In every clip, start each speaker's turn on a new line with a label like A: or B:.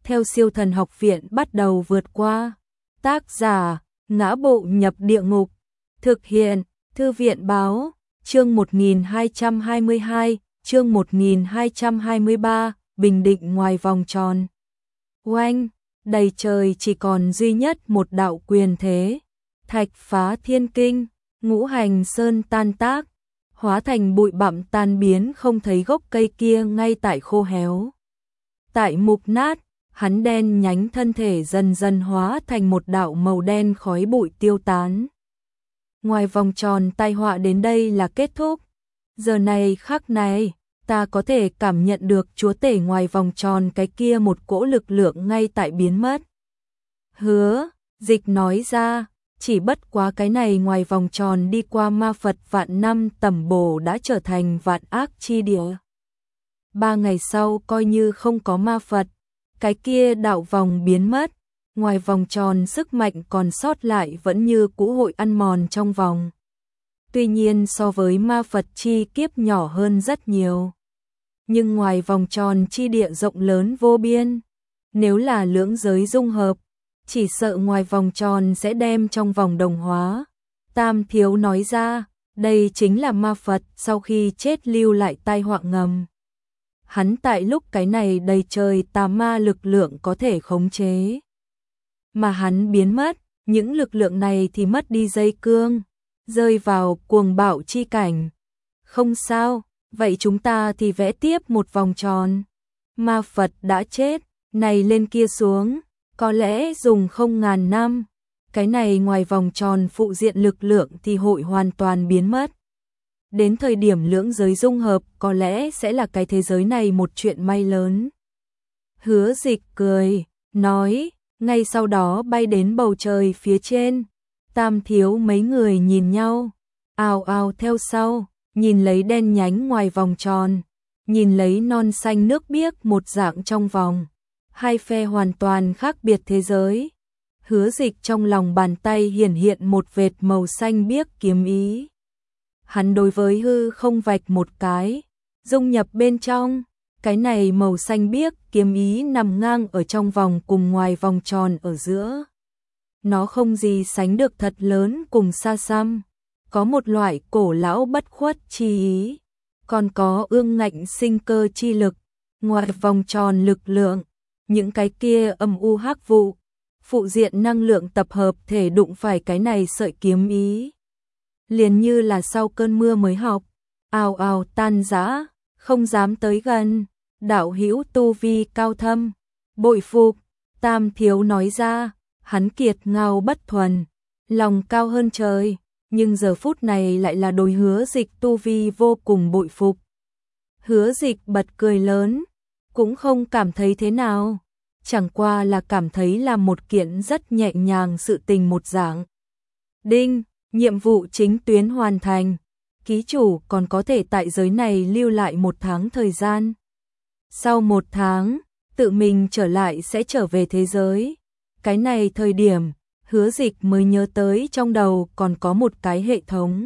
A: theo Siêu Thần Học Viện bắt đầu vượt qua. Tác giả: Ngã Bộ Nhập Địa Ngục. Thực hiện: Thư viện báo. Chương 1222, chương 1223, Bình Định ngoài vòng tròn. Oanh, đầy trời chỉ còn duy nhất một đạo quyền thế. Thạch phá thiên kinh, ngũ hành sơn tan tác, hóa thành bụi bặm tan biến, không thấy gốc cây kia ngay tại khô héo. Tại mục nát, hắn đen nhánh thân thể dần dần hóa thành một đạo màu đen, khói bụi tiêu tán. Ngoài vòng tròn tai họa đến đây là kết thúc. Giờ này khắc này, ta có thể cảm nhận được chúa tể ngoài vòng tròn cái kia một cỗ lực lượng ngay tại biến mất. Hứa, Dịch nói ra, chỉ bất quá cái này ngoài vòng tròn đi qua ma Phật vạn năm tẩm bổ đã trở thành vạn ác chi địa. 3 ngày sau coi như không có ma Phật, cái kia đạo vòng biến mất, ngoài vòng tròn sức mạnh còn sót lại vẫn như cũ hội ăn mòn trong vòng. Tuy nhiên so với ma Phật chi kiếp nhỏ hơn rất nhiều. Nhưng ngoài vòng tròn chi địa rộng lớn vô biên, nếu là lưỡng giới dung hợp, chỉ sợ ngoài vòng tròn sẽ đem trong vòng đồng hóa. Tam Thiếu nói ra, đây chính là ma Phật sau khi chết lưu lại tai họa ngầm. Hắn tại lúc cái này đầy trời tà ma lực lượng có thể khống chế. Mà hắn biến mất, những lực lượng này thì mất đi dây cương, rơi vào cuồng bạo chi cảnh. Không sao, vậy chúng ta thì vẽ tiếp một vòng tròn. Ma Phật đã chết, này lên kia xuống, có lẽ dùng không ngàn năm, cái này ngoài vòng tròn phụ diện lực lượng thì hội hoàn toàn biến mất. Đến thời điểm lưỡng giới dung hợp có lẽ sẽ là cái thế giới này một chuyện may lớn. Hứa Dịch cười, nói, ngay sau đó bay đến bầu trời phía trên. Tam Thiếu mấy người nhìn nhau, ào ào theo sau, nhìn lấy đen nhánh ngoài vòng tròn, nhìn lấy non xanh nước biếc một dạng trong vòng. Hai phe hoàn toàn khác biệt thế giới. Hứa Dịch trong lòng bàn tay hiển hiện một vệt màu xanh biếc kiếm ý. Hắn đối với hư không vạch một cái, dung nhập bên trong. Cái này màu xanh biếc kiếm ý nằm ngang ở trong vòng cùng ngoài vòng tròn ở giữa. Nó không gì sánh được thật lớn cùng xa xăm, có một loại cổ lão bất khuất chi ý, còn có ương ngạnh sinh cơ chi lực, ngoài vòng tròn lực lượng, những cái kia âm u hắc vụ, phụ diện năng lượng tập hợp thể đụng phải cái này sợi kiếm ý. Liền như là sau cơn mưa mới học, ào ào tan rã, không dám tới gần. Đạo hữu tu vi cao thâm, bội phục. Tam Thiếu nói ra, hắn kiệt ngao bất thuần, lòng cao hơn trời, nhưng giờ phút này lại là đối Hứa Dịch tu vi vô cùng bội phục. Hứa Dịch bật cười lớn, cũng không cảm thấy thế nào, chẳng qua là cảm thấy là một kiện rất nhẹ nhàng sự tình một dạng. Đinh, nhiệm vụ chính tuyến hoàn thành, ký chủ còn có thể tại giới này lưu lại 1 tháng thời gian. Sau 1 tháng, tự mình trở lại sẽ trở về thế giới. Cái này thời điểm, Hứa Dịch mới nhớ tới trong đầu còn có một cái hệ thống.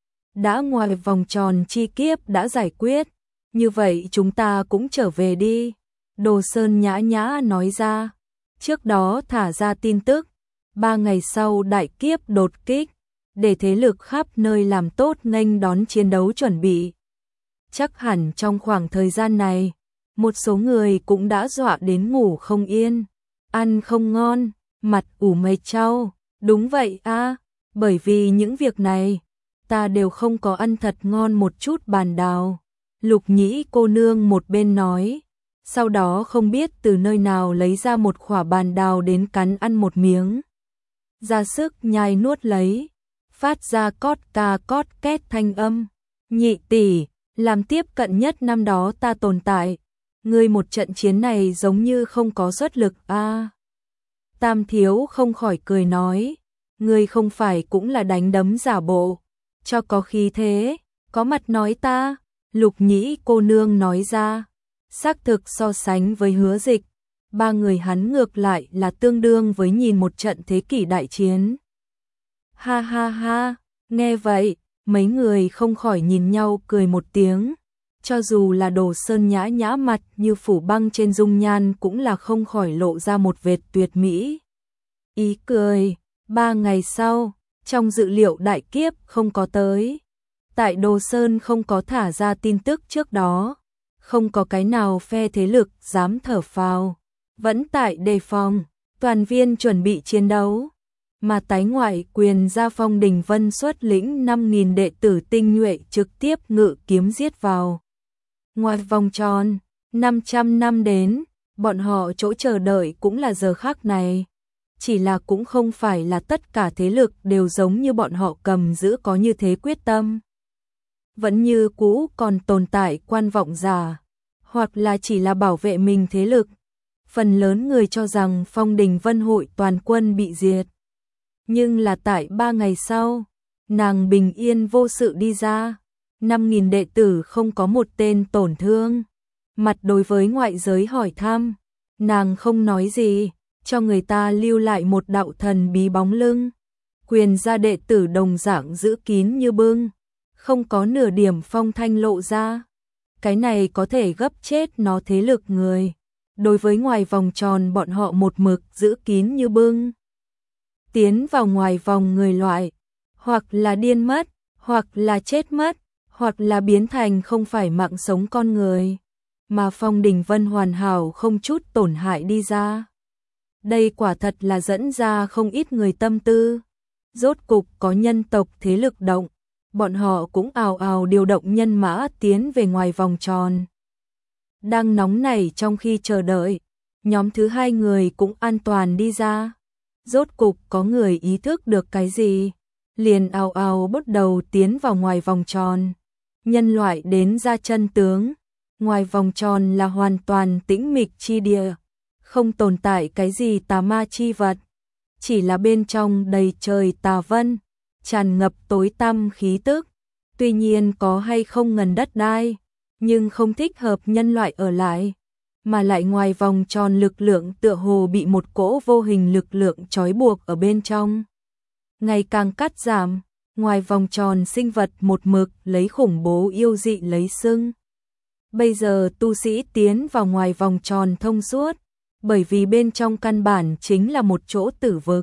A: Đã ngoài vòng tròn chi kiếp đã giải quyết, như vậy chúng ta cũng trở về đi. Đồ Sơn nhã nhã nói ra, trước đó thả ra tin tức, 3 ngày sau đại kiếp đột kích, để thế lực khắp nơi làm tốt nghênh đón chiến đấu chuẩn bị. Chắc hẳn trong khoảng thời gian này, một số người cũng đã dọa đến ngủ không yên, ăn không ngon, mặt ủ mày chau. Đúng vậy a, bởi vì những việc này, ta đều không có ăn thật ngon một chút bàn đào. Lục Nhĩ cô nương một bên nói, sau đó không biết từ nơi nào lấy ra một quả bàn đào đến cắn ăn một miếng. Ra sức nhai nuốt lấy, phát ra cót ca cót két thanh âm. Nhị tỷ, làm tiếp cận nhất năm đó ta tồn tại, ngươi một trận chiến này giống như không có xuất lực a. Tam Thiếu không khỏi cười nói, ngươi không phải cũng là đánh đấm giả bộ, cho có khí thế, có mặt nói ta. Lục Nhĩ cô nương nói ra, xác thực so sánh với Hứa Dịch, 3 người hắn ngược lại là tương đương với nhìn một trận thế kỷ đại chiến. Ha ha ha, nghe vậy, mấy người không khỏi nhìn nhau cười một tiếng. cho dù là Đồ Sơn nhã nhã mặt như phủ băng trên dung nhan cũng là không khỏi lộ ra một vệt tuyệt mỹ. Ý cười, 3 ngày sau, trong dự liệu đại kiếp không có tới. Tại Đồ Sơn không có thả ra tin tức trước đó, không có cái nào phe thế lực dám thở phào, vẫn tại đề phòng, toàn viên chuẩn bị chiến đấu. Mà tái ngoại quyền gia Phong Đình Vân xuất lĩnh 5.000 đệ tử tinh nhuệ trực tiếp ngự kiếm giết vào. Ngoài vòng tròn, 500 năm đến, bọn họ chỗ chờ đợi cũng là giờ khắc này. Chỉ là cũng không phải là tất cả thế lực đều giống như bọn họ cầm giữ có như thế quyết tâm. Vẫn như cũ còn tồn tại quan vọng giả, hoặc là chỉ là bảo vệ mình thế lực. Phần lớn người cho rằng Phong Đình Vân hội toàn quân bị diệt. Nhưng là tại 3 ngày sau, nàng bình yên vô sự đi ra, 5.000 đệ tử không có một tên tổn thương. Mặt đối với ngoại giới hỏi thăm, nàng không nói gì, cho người ta lưu lại một đạo thần bí bóng lưng. Quyền gia đệ tử đồng dạng giữ kín như bưng, không có nửa điểm phong thanh lộ ra. Cái này có thể gấp chết nó thế lực người. Đối với ngoài vòng tròn bọn họ một mực giữ kín như bưng. Tiến vào ngoài vòng người loại, hoặc là điên mất, hoặc là chết mất, hoặc là biến thành không phải mạng sống con người. Mà Phong Đình Vân hoàn hảo không chút tổn hại đi ra. Đây quả thật là dẫn ra không ít người tâm tư. Rốt cục có nhân tộc thế lực động, bọn họ cũng ào ào điều động nhân mã tiến về ngoài vòng tròn. Đang nóng nảy trong khi chờ đợi, nhóm thứ 2 người cũng an toàn đi ra. Rốt cục có người ý thức được cái gì, liền ào ào bắt đầu tiến vào ngoài vòng tròn. Nhân loại đến ra chân tướng, ngoài vòng tròn là hoàn toàn tĩnh mịch chi địa, không tồn tại cái gì tà ma chi vật, chỉ là bên trong đầy trời tà vân, tràn ngập tối tăm khí tức. Tuy nhiên có hay không ngần đất đai, nhưng không thích hợp nhân loại ở lại, mà lại ngoài vòng tròn lực lượng tựa hồ bị một cỗ vô hình lực lượng trói buộc ở bên trong. Ngày càng cắt giảm, ngoài vòng tròn sinh vật một mực lấy khủng bố yêu dị lấy xưng. Bây giờ tu sĩ tiến vào ngoài vòng tròn thông suốt, bởi vì bên trong căn bản chính là một chỗ tử vực.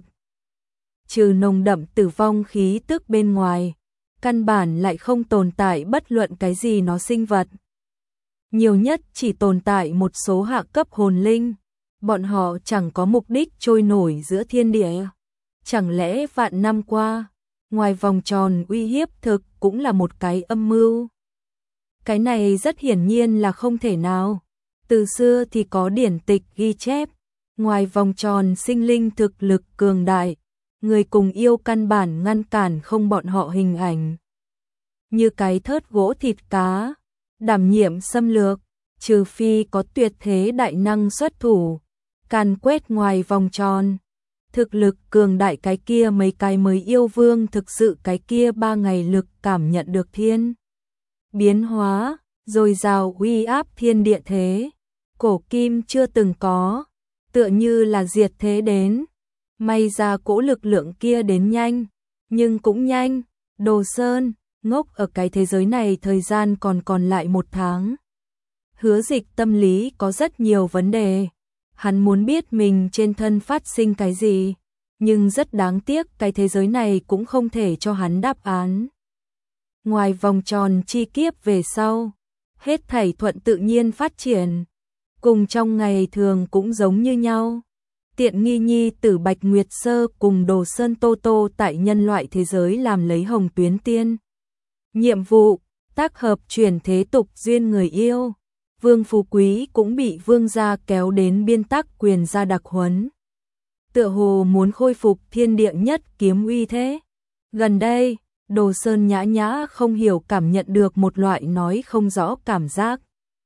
A: Trừ nồng đậm tử vong khí tức bên ngoài, căn bản lại không tồn tại bất luận cái gì nó sinh vật. Nhiều nhất chỉ tồn tại một số hạ cấp hồn linh, bọn họ chẳng có mục đích trôi nổi giữa thiên địa. Chẳng lẽ vạn năm qua, ngoài vòng tròn uy hiếp thực cũng là một cái âm mưu? Cái này rất hiển nhiên là không thể nào. Từ xưa thì có điển tịch ghi chép, ngoài vòng tròn sinh linh thực lực cường đại, người cùng yêu căn bản ngăn cản không bọn họ hình ảnh. Như cái thớt gỗ thịt cá, đảm nhiệm xâm lược, trừ phi có tuyệt thế đại năng xuất thủ, càn quét ngoài vòng tròn. Thực lực cường đại cái kia mấy cái mới yêu vương thực sự cái kia 3 ngày lực cảm nhận được thiên biến hóa, rồi rào uy áp thiên địa thế. Cổ kim chưa từng có, tựa như là diệt thế đến. May ra cỗ lực lượng kia đến nhanh, nhưng cũng nhanh. Đồ Sơn, ngốc ở cái thế giới này thời gian còn lại 1 tháng. Hứa Dịch tâm lý có rất nhiều vấn đề. Hắn muốn biết mình trên thân phát sinh cái gì, nhưng rất đáng tiếc cái thế giới này cũng không thể cho hắn đáp án. Ngoài vòng tròn chi kiếp về sau, hết thảy thuận tự nhiên phát triển, cùng trong ngày thường cũng giống như nhau. Tiện nghi nhi tử Bạch Nguyệt Sơ cùng Đồ Sơn Tô Tô tại nhân loại thế giới làm lấy Hồng Tuyến Tiên. Nhiệm vụ, tác hợp chuyển thế tục duyên người yêu. Vương Phú Quý cũng bị vương gia kéo đến biên tắc quyền gia đặc huấn. Tựa hồ muốn khôi phục thiên địa nhất kiếm uy thế. Gần đây, Đồ Sơn nhã nhã không hiểu cảm nhận được một loại nói không rõ cảm giác.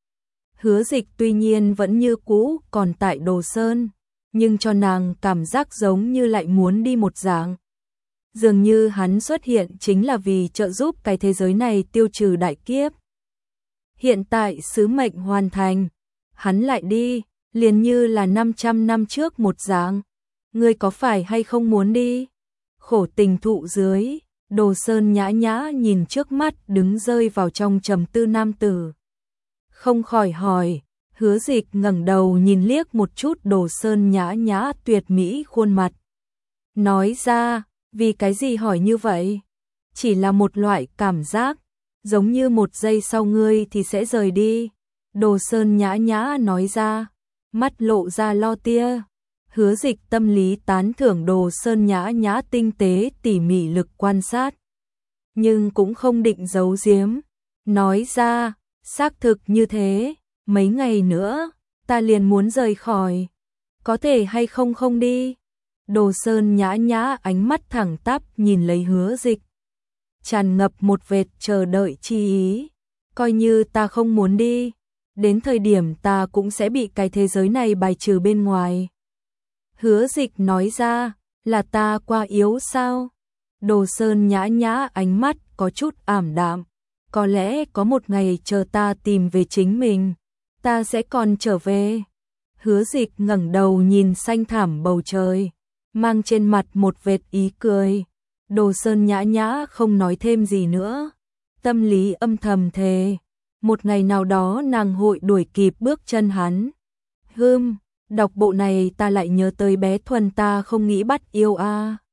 A: Hứa Dịch tuy nhiên vẫn như cũ còn tại Đồ Sơn, nhưng cho nàng cảm giác giống như lại muốn đi một dạng. Dường như hắn xuất hiện chính là vì trợ giúp cái thế giới này tiêu trừ đại kiếp. Hiện tại sứ mệnh hoàn thành, hắn lại đi, liền như là 500 năm trước một dạng. Ngươi có phải hay không muốn đi? Khổ tình thụ dưới, Đồ Sơn nhã nhã nhìn trước mắt đứng rơi vào trong trầm tư nam tử. không khỏi hỏi. Hứa Dịch ngẩng đầu nhìn liếc một chút Đồ Sơn Nhã Nhã tuyệt mỹ khuôn mặt. Nói ra, vì cái gì hỏi như vậy? Chỉ là một loại cảm giác, giống như một giây sau ngươi thì sẽ rời đi. Đồ Sơn Nhã Nhã nói ra, mắt lộ ra lo tia. Hứa Dịch tâm lý tán thưởng Đồ Sơn Nhã Nhã tinh tế tỉ mỉ lực quan sát. Nhưng cũng không định giấu giếm. Nói ra, xác thực như thế, mấy ngày nữa, ta liền muốn rời khỏi. Có thể hay không không đi? Đồ Sơn Nhã Nhã ánh mắt thẳng tắp nhìn lấy Hứa Dịch. Tràn ngập một vệt chờ đợi chi ý. Coi như ta không muốn đi, đến thời điểm ta cũng sẽ bị cái thế giới này bài trừ bên ngoài. Hứa Dịch nói ra, là ta quá yếu sao? Đồ Sơn Nhã Nhã ánh mắt có chút ảm đạm. Có lẽ có một ngày chờ ta tìm về chính mình, ta sẽ còn trở về. Hứa Dịch ngẩng đầu nhìn xanh thẳm bầu trời, mang trên mặt một vệt ý cười. Đồ Sơn Nhã Nhã không nói thêm gì nữa, tâm lý âm thầm thề, một ngày nào đó nàng hội đuổi kịp bước chân hắn. Đọc bộ này ta lại nhớ tới bé Thuần ta không nghĩ bắt yêu a.